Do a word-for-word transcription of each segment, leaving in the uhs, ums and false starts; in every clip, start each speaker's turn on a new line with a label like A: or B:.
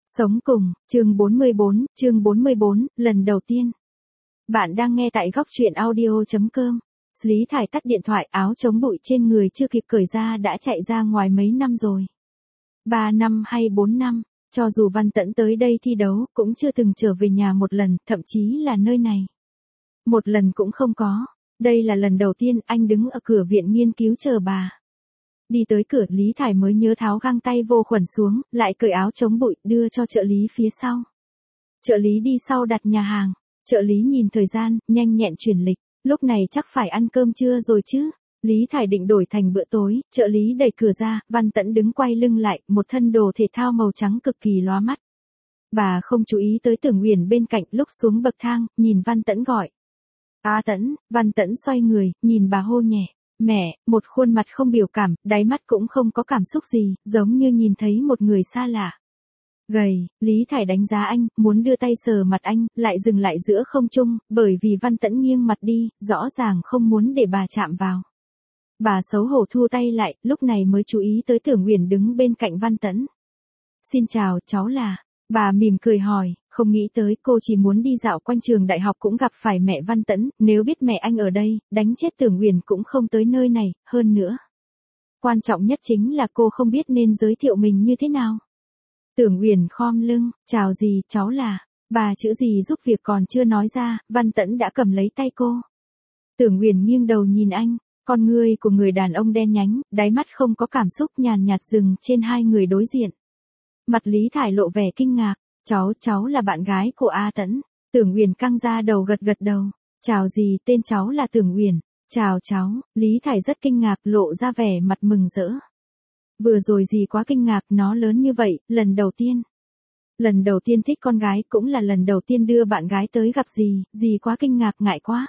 A: Sống cùng, chương bốn mươi bốn, chương bốn mươi bốn, lần đầu tiên. Bạn đang nghe tại góc truyện audio chấm com. Lý Thải tắt điện thoại, áo chống bụi trên người chưa kịp cởi ra đã chạy ra ngoài mấy năm rồi. Ba năm hay bốn năm, cho dù Văn Tẫn tới đây thi đấu cũng chưa từng trở về nhà một lần, thậm chí là nơi này. Một lần cũng không có. Đây là lần đầu tiên anh đứng ở cửa viện nghiên cứu chờ bà. Đi tới cửa, Lý Thải mới nhớ tháo găng tay vô khuẩn xuống, lại cởi áo chống bụi, đưa cho trợ lý phía sau. Trợ lý đi sau đặt nhà hàng. Trợ lý nhìn thời gian, nhanh nhẹn chuyển lịch. Lúc này chắc phải ăn cơm trưa rồi chứ. Lý Thải định đổi thành bữa tối, trợ lý đẩy cửa ra, Văn Tẫn đứng quay lưng lại, một thân đồ thể thao màu trắng cực kỳ lóa mắt. Bà không chú ý tới Tưởng Uyển bên cạnh, lúc xuống bậc thang, nhìn Văn Tẫn gọi. "A Tẫn." Văn Tẫn xoay người, nhìn bà hô nhẹ. "Mẹ." Một khuôn mặt không biểu cảm, đáy mắt cũng không có cảm xúc gì, giống như nhìn thấy một người xa lạ. Gầy, Lý Thải đánh giá anh, muốn đưa tay sờ mặt anh, lại dừng lại giữa không trung, bởi vì Văn Tẫn nghiêng mặt đi, rõ ràng không muốn để bà chạm vào. Bà xấu hổ thu tay lại, lúc này mới chú ý tới Tưởng Uyển đứng bên cạnh Văn Tẫn. "Xin chào, cháu là..." Bà mỉm cười hỏi, không nghĩ tới cô chỉ muốn đi dạo quanh trường đại học cũng gặp phải mẹ Văn Tẫn, nếu biết mẹ anh ở đây, đánh chết Tưởng Uyển cũng không tới nơi này, hơn nữa. Quan trọng nhất chính là cô không biết nên giới thiệu mình như thế nào. Tưởng Uyển khom lưng, "Chào dì, cháu là..." Bà chữ gì giúp việc còn chưa nói ra, Văn Tẫn đã cầm lấy tay cô. Tưởng Uyển nghiêng đầu nhìn anh, con ngươi của người đàn ông đen nhánh, đáy mắt không có cảm xúc, nhàn nhạt dừng trên hai người đối diện. Mặt Lý Thải lộ vẻ kinh ngạc, cháu, cháu là bạn gái của A Tẫn. Tưởng Uyển căng ra đầu gật gật đầu, "Chào dì, tên cháu là Tưởng Uyển." "Chào cháu." Lý Thải rất kinh ngạc, lộ ra vẻ mặt mừng rỡ. Vừa rồi dì quá kinh ngạc, nó lớn như vậy, lần đầu tiên. Lần đầu tiên thích con gái, cũng là lần đầu tiên đưa bạn gái tới gặp dì, dì quá kinh ngạc, ngại quá.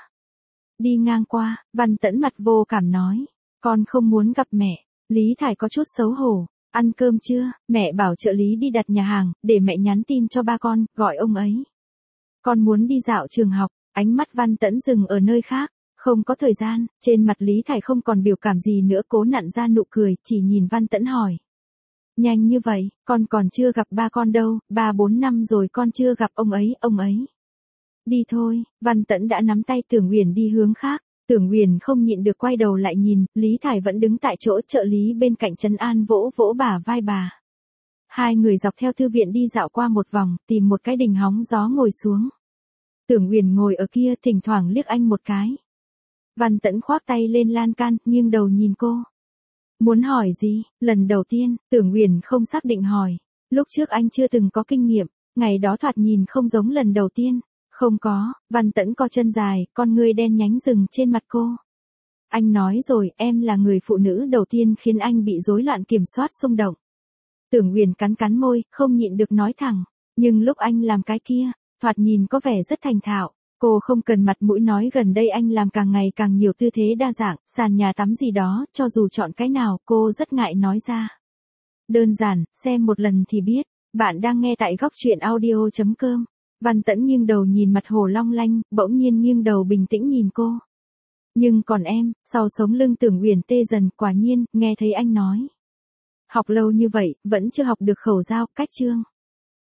A: Đi ngang qua, Văn Tẫn mặt vô cảm nói, "Con không muốn gặp mẹ." Lý Thải có chút xấu hổ. "Ăn cơm chưa?" Mẹ bảo trợ lý đi đặt nhà hàng, để mẹ nhắn tin cho ba con, gọi ông ấy. "Con muốn đi dạo trường học." Ánh mắt Văn Tẫn dừng ở nơi khác. Không có thời gian, trên mặt Lý Thải không còn biểu cảm gì nữa, cố nặn ra nụ cười, chỉ nhìn Văn Tẫn hỏi. "Nhanh như vậy, con còn chưa gặp ba con đâu, ba bốn năm rồi con chưa gặp ông ấy, ông ấy." "Đi thôi." Văn Tẫn đã nắm tay Tưởng Uyển đi hướng khác. Tưởng Uyển không nhịn được quay đầu lại nhìn, Lý Thải vẫn đứng tại chỗ, trợ lý bên cạnh trấn an vỗ vỗ bả vai bà. Hai người dọc theo thư viện đi dạo qua một vòng, tìm một cái đình hóng gió ngồi xuống. Tưởng Uyển ngồi ở kia, thỉnh thoảng liếc anh một cái. Văn Tẫn khoác tay lên lan can, nghiêng đầu nhìn cô. "Muốn hỏi gì?" Lần đầu tiên, Tưởng Uyển không xác định hỏi. Lúc trước anh chưa từng có kinh nghiệm, ngày đó thoạt nhìn không giống lần đầu tiên. "Không có." Văn Tẫn co chân dài, con ngươi đen nhánh dừng trên mặt cô. "Anh nói rồi, em là người phụ nữ đầu tiên khiến anh bị rối loạn kiểm soát xung động." Tưởng Uyển cắn cắn môi, không nhịn được nói thẳng. Nhưng lúc anh làm cái kia, thoạt nhìn có vẻ rất thành thạo. Cô không cần mặt mũi nói gần đây anh làm càng ngày càng nhiều tư thế đa dạng, sàn nhà tắm gì đó, cho dù chọn cái nào, cô rất ngại nói ra. "Đơn giản, xem một lần thì biết." Bạn đang nghe tại góc truyện audio chấm com. Văn Tẫn nghiêng đầu nhìn mặt hồ long lanh, bỗng nhiên nghiêng đầu bình tĩnh nhìn cô. "Nhưng còn em." Sau sống lưng Tưởng Uyển tê dần, quả nhiên, nghe thấy anh nói. "Học lâu như vậy, vẫn chưa học được khẩu giao, cách chương."